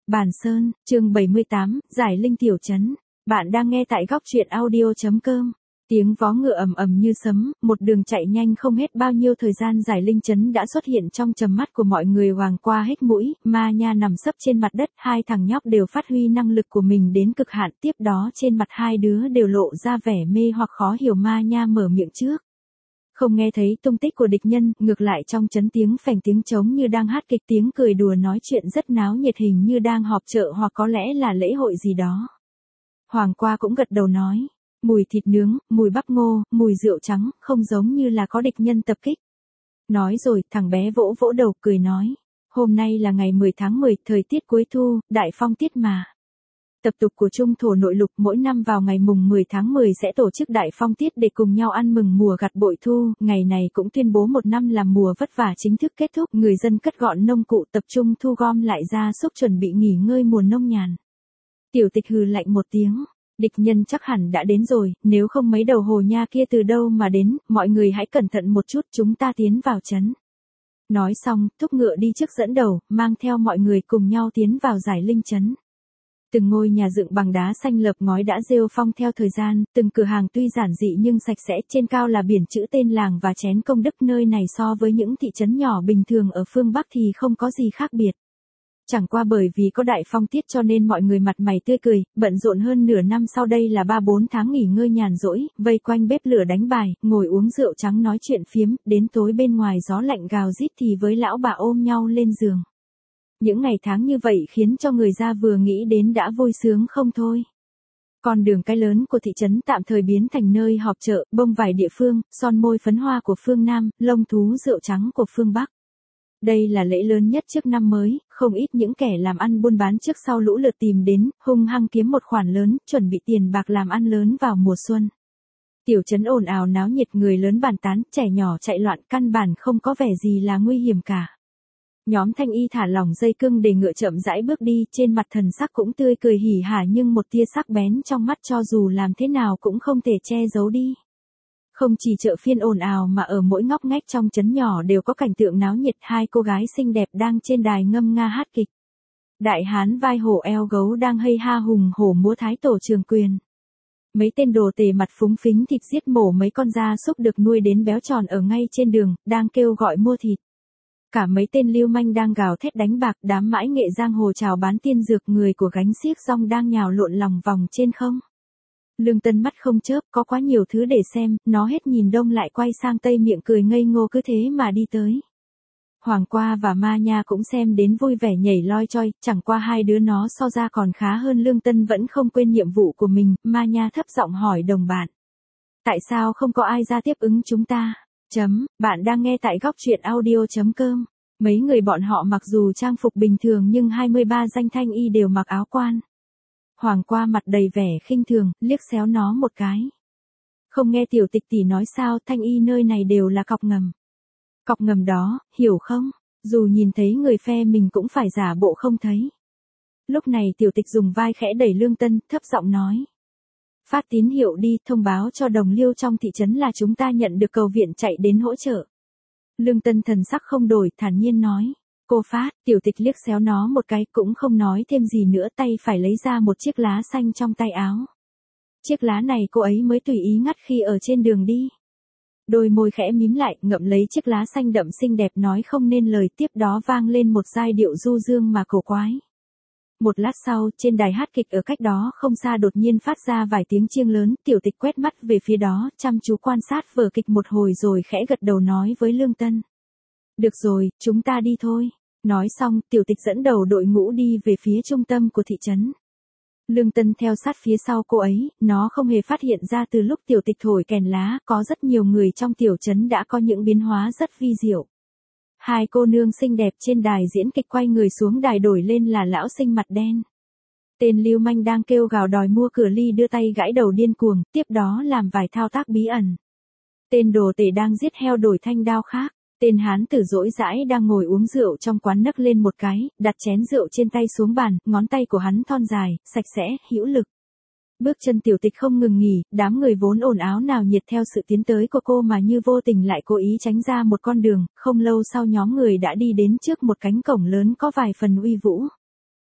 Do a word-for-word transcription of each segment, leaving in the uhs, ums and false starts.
Bàn Sơn, chương bảy mươi tám, Giải Linh Tiểu Trấn. Bạn đang nghe tại góc truyện audio chấm com. Tiếng vó ngựa ầm ầm như sấm, một đường chạy nhanh không hết bao nhiêu thời gian Giải Linh Trấn đã xuất hiện trong tầm mắt của mọi người hoàng qua hết mũi, Ma Nha nằm sấp trên mặt đất, hai thằng nhóc đều phát huy năng lực của mình đến cực hạn, tiếp đó trên mặt hai đứa đều lộ ra vẻ mê hoặc khó hiểu. Ma Nha mở miệng trước. Không nghe thấy tung tích của địch nhân, ngược lại trong trấn tiếng phành tiếng trống như đang hát kịch, tiếng cười đùa nói chuyện rất náo nhiệt, hình như đang họp chợ hoặc có lẽ là lễ hội gì đó. Hoàng qua cũng gật đầu nói, mùi thịt nướng, mùi bắp ngô, mùi rượu trắng, không giống như là có địch nhân tập kích. Nói rồi, thằng bé vỗ vỗ đầu cười nói, hôm nay là ngày mười tháng mười, thời tiết cuối thu, đại phong tiết mà. Tập tục của Trung Thổ nội lục mỗi năm vào ngày mùng mười tháng mười sẽ tổ chức đại phong tiết để cùng nhau ăn mừng mùa gặt bội thu, ngày này cũng tuyên bố một năm làm mùa vất vả chính thức kết thúc, người dân cất gọn nông cụ tập trung thu gom lại gia súc chuẩn bị nghỉ ngơi mùa nông nhàn. Tiểu Tịch hừ lạnh một tiếng, địch nhân chắc hẳn đã đến rồi, nếu không mấy đầu hồ nha kia từ đâu mà đến, mọi người hãy cẩn thận một chút, chúng ta tiến vào trấn. Nói xong, thúc ngựa đi trước dẫn đầu, mang theo mọi người cùng nhau tiến vào Giải Linh trấn. Từng ngôi nhà dựng bằng đá xanh lợp ngói đã rêu phong theo thời gian, từng cửa hàng tuy giản dị nhưng sạch sẽ, trên cao là biển chữ tên làng và chén công đức. Nơi này so với những thị trấn nhỏ bình thường ở phương Bắc thì không có gì khác biệt. Chẳng qua bởi vì có đại phong tiết cho nên mọi người mặt mày tươi cười, bận rộn hơn nửa năm sau đây là ba bốn tháng nghỉ ngơi nhàn rỗi, vây quanh bếp lửa đánh bài, ngồi uống rượu trắng nói chuyện phiếm, đến tối bên ngoài gió lạnh gào rít thì với lão bà ôm nhau lên giường. Những ngày tháng như vậy khiến cho người ra vừa nghĩ đến đã vui sướng không thôi. Con đường cái lớn của thị trấn tạm thời biến thành nơi họp chợ, bông vải địa phương, son môi phấn hoa của phương Nam, lông thú rượu trắng của phương Bắc. Đây là lễ lớn nhất trước năm mới, không ít những kẻ làm ăn buôn bán trước sau lũ lượt tìm đến, hung hăng kiếm một khoản lớn, chuẩn bị tiền bạc làm ăn lớn vào mùa xuân. Tiểu trấn ồn ào náo nhiệt, người lớn bàn tán, trẻ nhỏ chạy loạn, căn bản không có vẻ gì là nguy hiểm cả. Nhóm Thanh Y thả lỏng dây cương để ngựa chậm rãi bước đi, trên mặt thần sắc cũng tươi cười hỉ hả nhưng một tia sắc bén trong mắt cho dù làm thế nào cũng không thể che giấu đi. Không chỉ chợ phiên ồn ào mà ở mỗi ngóc ngách trong trấn nhỏ đều có cảnh tượng náo nhiệt, hai cô gái xinh đẹp đang trên đài ngâm nga hát kịch. Đại hán vai hổ eo gấu đang hây ha hùng hổ múa thái tổ trường quyền. Mấy tên đồ tể mặt phúng phính thịt giết mổ mấy con gia súc được nuôi đến béo tròn ở ngay trên đường, đang kêu gọi mua thịt. Cả mấy tên lưu manh đang gào thét đánh bạc, đám mãi nghệ giang hồ chào bán tiên dược, người của gánh xiếc rong đang nhào lộn lòng vòng trên không. Lương Tân mắt không chớp, có quá nhiều thứ để xem, nó hết nhìn đông lại quay sang tây, miệng cười ngây ngô cứ thế mà đi tới. Hoàng qua và Ma Nha cũng xem đến vui vẻ nhảy loi choi, chẳng qua hai đứa nó so ra còn khá hơn. Lương Tân vẫn không quên nhiệm vụ của mình, Ma Nha thấp giọng hỏi đồng bạn. Tại sao không có ai ra tiếp ứng chúng ta? Chấm, bạn đang nghe tại góc truyện audio chấm com. Mấy người bọn họ mặc dù trang phục bình thường nhưng hai mươi ba danh Thanh Y đều mặc áo quan. Hoàng qua mặt đầy vẻ khinh thường, liếc xéo nó một cái. Không nghe Tiểu Tịch tỷ nói sao, Thanh Y nơi này đều là cọc ngầm. Cọc ngầm đó, hiểu không? Dù nhìn thấy người phe mình cũng phải giả bộ không thấy. Lúc này Tiểu Tịch dùng vai khẽ đẩy Lương Tân, thấp giọng nói. Phát tín hiệu đi, thông báo cho đồng liêu trong thị trấn là chúng ta nhận được cầu viện chạy đến hỗ trợ. Lương Tân thần sắc không đổi, thản nhiên nói. Cô Phát, Tiểu Tịch liếc xéo nó một cái, cũng không nói thêm gì nữa, tay phải lấy ra một chiếc lá xanh trong tay áo. Chiếc lá này cô ấy mới tùy ý ngắt khi ở trên đường đi. Đôi môi khẽ mím lại, ngậm lấy chiếc lá xanh đậm xinh đẹp, nói không nên lời, tiếp đó vang lên một giai điệu du dương mà cổ quái. Một lát sau, trên đài hát kịch ở cách đó không xa đột nhiên phát ra vài tiếng chiêng lớn, Tiểu Tịch quét mắt về phía đó, chăm chú quan sát vở kịch một hồi rồi khẽ gật đầu nói với Lương Tân. Được rồi, chúng ta đi thôi. Nói xong, Tiểu Tịch dẫn đầu đội ngũ đi về phía trung tâm của thị trấn. Lương Tân theo sát phía sau cô ấy, nó không hề phát hiện ra từ lúc Tiểu Tịch thổi kèn lá, có rất nhiều người trong tiểu trấn đã có những biến hóa rất vi diệu. Hai cô nương xinh đẹp trên đài diễn kịch quay người xuống đài đổi lên là lão sinh mặt đen. Tên lưu manh đang kêu gào đòi mua cửa ly đưa tay gãi đầu điên cuồng, tiếp đó làm vài thao tác bí ẩn. Tên đồ tể đang giết heo đổi thanh đao khác. Tên hán tử rỗi rãi đang ngồi uống rượu trong quán nấc lên một cái, đặt chén rượu trên tay xuống bàn, ngón tay của hắn thon dài, sạch sẽ, hữu lực. Bước chân Tiểu Tịch không ngừng nghỉ, đám người vốn ồn ào nào nhiệt theo sự tiến tới của cô mà như vô tình lại cố ý tránh ra một con đường, không lâu sau nhóm người đã đi đến trước một cánh cổng lớn có vài phần uy vũ.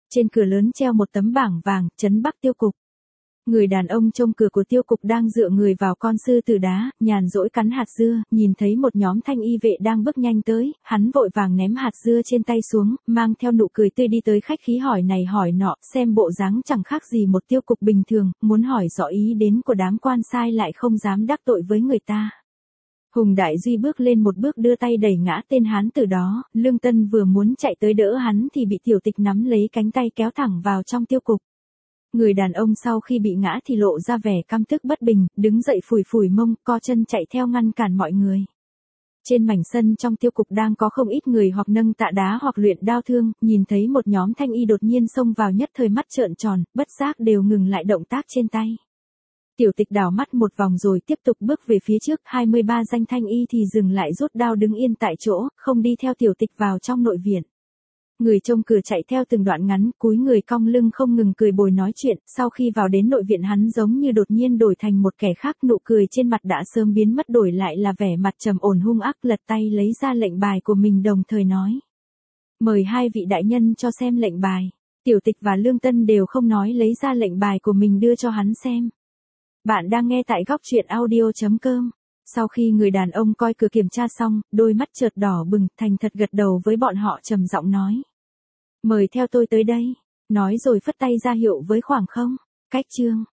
Trên cửa lớn treo một tấm bảng vàng, trấn Bắc tiêu cục. Người đàn ông trông cửa của tiêu cục đang dựa người vào con sư tử đá, nhàn rỗi cắn hạt dưa, nhìn thấy một nhóm thanh y vệ đang bước nhanh tới, hắn vội vàng ném hạt dưa trên tay xuống, mang theo nụ cười tươi đi tới khách khí hỏi này hỏi nọ, xem bộ dáng chẳng khác gì một tiêu cục bình thường, muốn hỏi rõ ý đến của đám quan sai lại không dám đắc tội với người ta. Hùng Đại Duy bước lên một bước đưa tay đẩy ngã tên hán tử đó, Lương Tân vừa muốn chạy tới đỡ hắn thì bị tiểu tịch nắm lấy cánh tay kéo thẳng vào trong tiêu cục. Người đàn ông sau khi bị ngã thì lộ ra vẻ căm tức bất bình, đứng dậy phủi phủi mông, co chân chạy theo ngăn cản mọi người. Trên mảnh sân trong tiêu cục đang có không ít người hoặc nâng tạ đá hoặc luyện đao thương, nhìn thấy một nhóm thanh y đột nhiên xông vào nhất thời mắt trợn tròn, bất giác đều ngừng lại động tác trên tay. Tiểu tịch đảo mắt một vòng rồi tiếp tục bước về phía trước, hai mươi ba danh thanh y thì dừng lại rút đao đứng yên tại chỗ, không đi theo tiểu tịch vào trong nội viện. Người trông cửa chạy theo từng đoạn ngắn, cúi người cong lưng không ngừng cười bồi nói chuyện, sau khi vào đến nội viện hắn giống như đột nhiên đổi thành một kẻ khác, nụ cười trên mặt đã sớm biến mất đổi lại là vẻ mặt trầm ổn hung ác, lật tay lấy ra lệnh bài của mình đồng thời nói. Mời hai vị đại nhân cho xem lệnh bài. Tiểu tịch và Lương Tân đều không nói lấy ra lệnh bài của mình đưa cho hắn xem. Bạn đang nghe tại góc truyện audio chấm com. Sau khi người đàn ông coi cửa kiểm tra xong, đôi mắt chợt đỏ bừng, thành thật gật đầu với bọn họ trầm giọng nói. Mời theo tôi tới đây. Nói rồi phất tay ra hiệu với khoảng không. Cách chương.